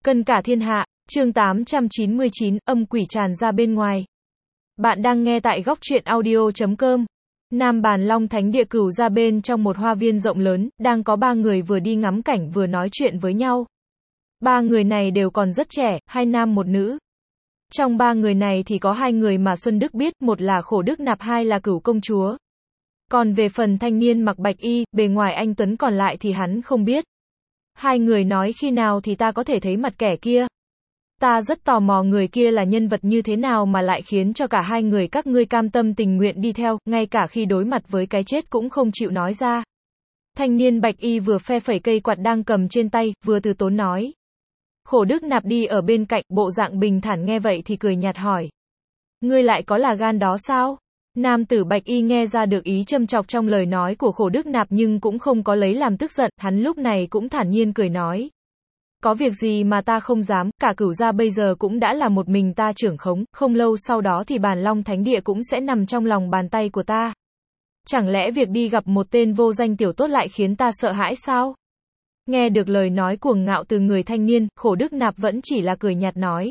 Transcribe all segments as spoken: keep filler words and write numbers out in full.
Cân cả thiên hạ, chương tám trăm chín mươi chín, âm quỷ tràn ra bên ngoài. Bạn đang nghe tại góc truyện audio chấm com. Nam Bàn Long Thánh Địa Cửu Gia bên trong một hoa viên rộng lớn, đang có ba người vừa đi ngắm cảnh vừa nói chuyện với nhau. Ba người này đều còn rất trẻ, hai nam một nữ. Trong ba người này thì có hai người mà Xuân Đức biết, một là Khổ Đức Nạp, hai là Cửu Công Chúa. Còn về phần thanh niên mặc bạch y, bề ngoài anh tuấn còn lại thì hắn không biết. Hai người nói khi nào thì ta có thể thấy mặt kẻ kia. Ta rất tò mò người kia là nhân vật như thế nào mà lại khiến cho cả hai người các ngươi cam tâm tình nguyện đi theo, ngay cả khi đối mặt với cái chết cũng không chịu nói ra. Thanh niên bạch y vừa phe phẩy cây quạt đang cầm trên tay, vừa từ tốn nói. Khổ Đức Nạp đi ở bên cạnh, bộ dạng bình thản nghe vậy thì cười nhạt hỏi. Ngươi lại có là gan đó sao? Nam tử bạch y nghe ra được ý châm chọc trong lời nói của Khổ Đức Nạp nhưng cũng không có lấy làm tức giận, hắn lúc này cũng thản nhiên cười nói. Có việc gì mà ta không dám, cả Cửu gia bây giờ cũng đã là một mình ta trưởng khống, không lâu sau đó thì Bàn Long Thánh Địa cũng sẽ nằm trong lòng bàn tay của ta. Chẳng lẽ việc đi gặp một tên vô danh tiểu tốt lại khiến ta sợ hãi sao? Nghe được lời nói cuồng ngạo từ người thanh niên, Khổ Đức Nạp vẫn chỉ là cười nhạt nói.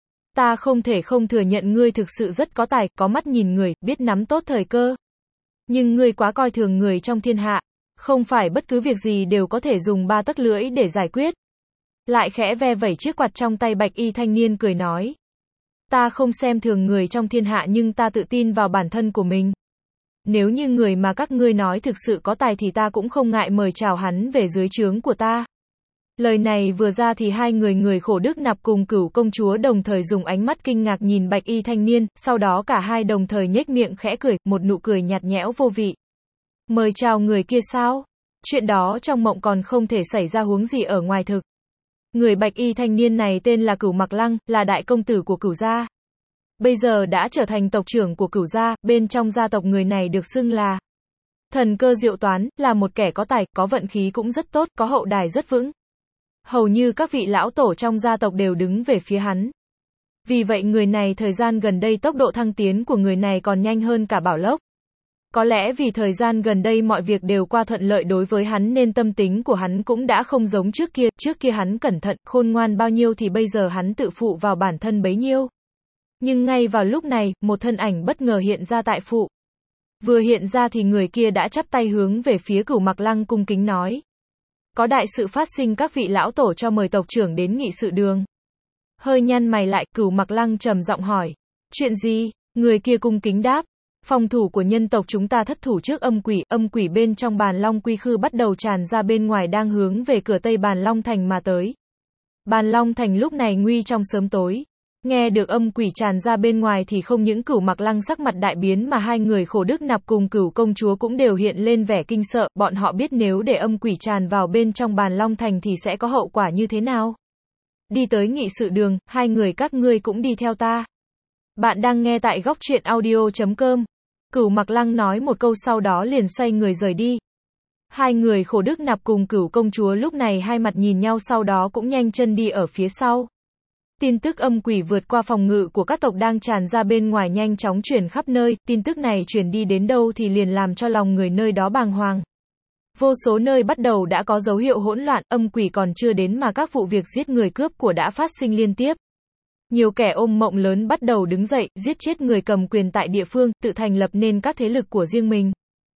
Ta không thể không thừa nhận ngươi thực sự rất có tài, có mắt nhìn người, biết nắm tốt thời cơ. Nhưng ngươi quá coi thường người trong thiên hạ, không phải bất cứ việc gì đều có thể dùng ba tấc lưỡi để giải quyết. Lại khẽ ve vẩy chiếc quạt trong tay bạch y thanh niên cười nói. Ta không xem thường người trong thiên hạ nhưng ta tự tin vào bản thân của mình. Nếu như người mà các ngươi nói thực sự có tài thì ta cũng không ngại mời chào hắn về dưới trướng của ta. Lời này vừa ra thì hai người người Khổ Đức Nạp cùng Cửu Công Chúa đồng thời dùng ánh mắt kinh ngạc nhìn bạch y thanh niên, sau đó cả hai đồng thời nhếch miệng khẽ cười, một nụ cười nhạt nhẽo vô vị. Mời chào người kia sao? Chuyện đó trong mộng còn không thể xảy ra huống gì ở ngoài thực. Người bạch y thanh niên này tên là Cửu Mặc Lăng, là đại công tử của Cửu gia. Bây giờ đã trở thành tộc trưởng của Cửu gia, bên trong gia tộc người này được xưng là thần cơ diệu toán, là một kẻ có tài, có vận khí cũng rất tốt, có hậu đài rất vững. Hầu như các vị lão tổ trong gia tộc đều đứng về phía hắn. Vì vậy người này thời gian gần đây tốc độ thăng tiến của người này còn nhanh hơn cả Bảo Lốc. Có lẽ vì thời gian gần đây mọi việc đều qua thuận lợi đối với hắn nên tâm tính của hắn cũng đã không giống trước kia, trước kia hắn cẩn thận, khôn ngoan bao nhiêu thì bây giờ hắn tự phụ vào bản thân bấy nhiêu. Nhưng ngay vào lúc này, một thân ảnh bất ngờ hiện ra tại phụ. Vừa hiện ra thì người kia đã chắp tay hướng về phía Cửu Mặc Lăng cung kính nói. Có đại sự phát sinh, các vị lão tổ cho mời tộc trưởng đến nghị sự đường. Hơi nhăn mày lại, Cửu Mặc Lăng trầm giọng hỏi. Chuyện gì? Người kia cung kính đáp. Phòng thủ của nhân tộc chúng ta thất thủ trước âm quỷ, âm quỷ bên trong Bàn Long Quy Khư bắt đầu tràn ra bên ngoài đang hướng về cửa Tây Bàn Long Thành mà tới. Bàn Long Thành lúc này nguy trong sớm tối. Nghe được âm quỷ tràn ra bên ngoài thì không những Cửu Mặc Lăng sắc mặt đại biến mà hai người Khổ Đức Nạp cùng Cửu Công Chúa cũng đều hiện lên vẻ kinh sợ, bọn họ biết nếu để âm quỷ tràn vào bên trong Bàn Long Thành thì sẽ có hậu quả như thế nào. Đi tới nghị sự đường, hai người các ngươi cũng đi theo ta. Bạn đang nghe tại góc truyện audio chấm com. Cửu Mặc Lăng nói một câu sau đó liền xoay người rời đi. Hai người Khổ Đức Nạp cùng Cửu Công Chúa lúc này hai mặt nhìn nhau sau đó cũng nhanh chân đi ở phía sau. Tin tức âm quỷ vượt qua phòng ngự của các tộc đang tràn ra bên ngoài nhanh chóng truyền khắp nơi, tin tức này truyền đi đến đâu thì liền làm cho lòng người nơi đó bàng hoàng. Vô số nơi bắt đầu đã có dấu hiệu hỗn loạn, âm quỷ còn chưa đến mà các vụ việc giết người cướp của đã phát sinh liên tiếp. Nhiều kẻ ôm mộng lớn bắt đầu đứng dậy, giết chết người cầm quyền tại địa phương, tự thành lập nên các thế lực của riêng mình.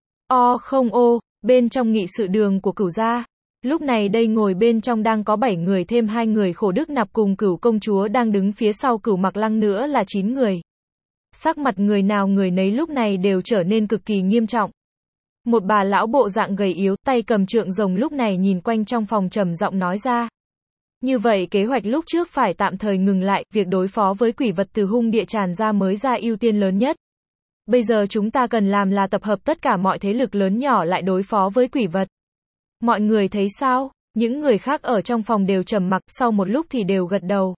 O không ô, bên trong nghị sự đường của Cửu gia. Lúc này đây ngồi bên trong đang có bảy người thêm hai người Khổ Đức Nạp cùng Cửu Công Chúa đang đứng phía sau Cửu Mặc Lăng nữa là chín người. Sắc mặt người nào người nấy lúc này đều trở nên cực kỳ nghiêm trọng. Một bà lão bộ dạng gầy yếu, tay cầm trượng rồng lúc này nhìn quanh trong phòng trầm giọng nói ra. Như vậy kế hoạch lúc trước phải tạm thời ngừng lại, việc đối phó với quỷ vật từ hung địa tràn ra mới ra ưu tiên lớn nhất. Bây giờ chúng ta cần làm là tập hợp tất cả mọi thế lực lớn nhỏ lại đối phó với quỷ vật. Mọi người thấy sao? Những người khác ở trong phòng đều trầm mặc, sau một lúc thì đều gật đầu.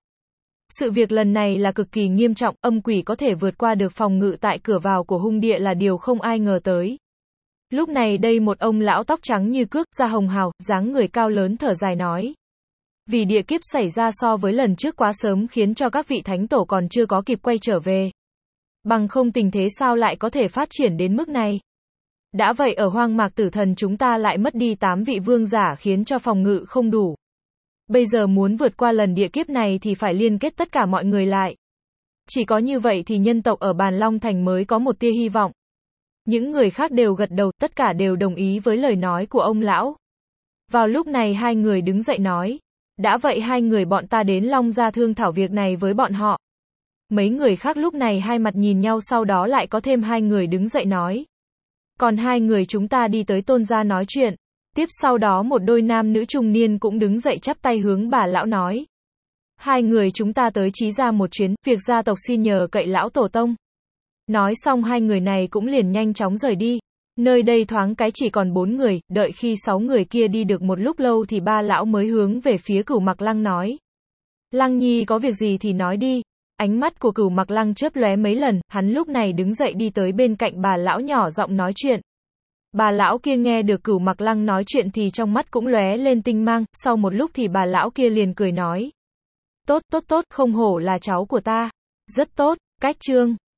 Sự việc lần này là cực kỳ nghiêm trọng, âm quỷ có thể vượt qua được phòng ngự tại cửa vào của hung địa là điều không ai ngờ tới. Lúc này đây một ông lão tóc trắng như cước, da hồng hào, dáng người cao lớn thở dài nói. Vì địa kiếp xảy ra so với lần trước quá sớm khiến cho các vị thánh tổ còn chưa có kịp quay trở về. Bằng không tình thế sao lại có thể phát triển đến mức này. Đã vậy ở hoang mạc tử thần chúng ta lại mất đi tám vị vương giả khiến cho phòng ngự không đủ. Bây giờ muốn vượt qua lần địa kiếp này thì phải liên kết tất cả mọi người lại. Chỉ có như vậy thì nhân tộc ở Bàn Long Thành mới có một tia hy vọng. Những người khác đều gật đầu, tất cả đều đồng ý với lời nói của ông lão. Vào lúc này hai người đứng dậy nói. Đã vậy hai người bọn ta đến Long Gia thương thảo việc này với bọn họ. Mấy người khác lúc này hai mặt nhìn nhau, sau đó lại có thêm hai người đứng dậy nói. Còn hai người chúng ta đi tới Tôn gia nói chuyện. Tiếp sau đó một đôi nam nữ trung niên cũng đứng dậy chắp tay hướng bà lão nói. Hai người chúng ta tới Chí gia một chuyến, việc gia tộc xin nhờ cậy lão tổ tông. Nói xong hai người này cũng liền nhanh chóng rời đi. Nơi đây thoáng cái chỉ còn bốn người, đợi khi sáu người kia đi được một lúc lâu thì ba lão mới hướng về phía Cửu Mặc Lăng nói. Lăng nhi có việc gì thì nói đi. Ánh mắt của Cửu Mặc Lăng chớp lóe mấy lần, hắn lúc này đứng dậy đi tới bên cạnh bà lão nhỏ giọng nói chuyện. Bà lão kia nghe được Cửu Mặc Lăng nói chuyện thì trong mắt cũng lóe lên tinh mang, sau một lúc thì bà lão kia liền cười nói. Tốt, tốt, tốt, không hổ là cháu của ta. Rất tốt, cách chương.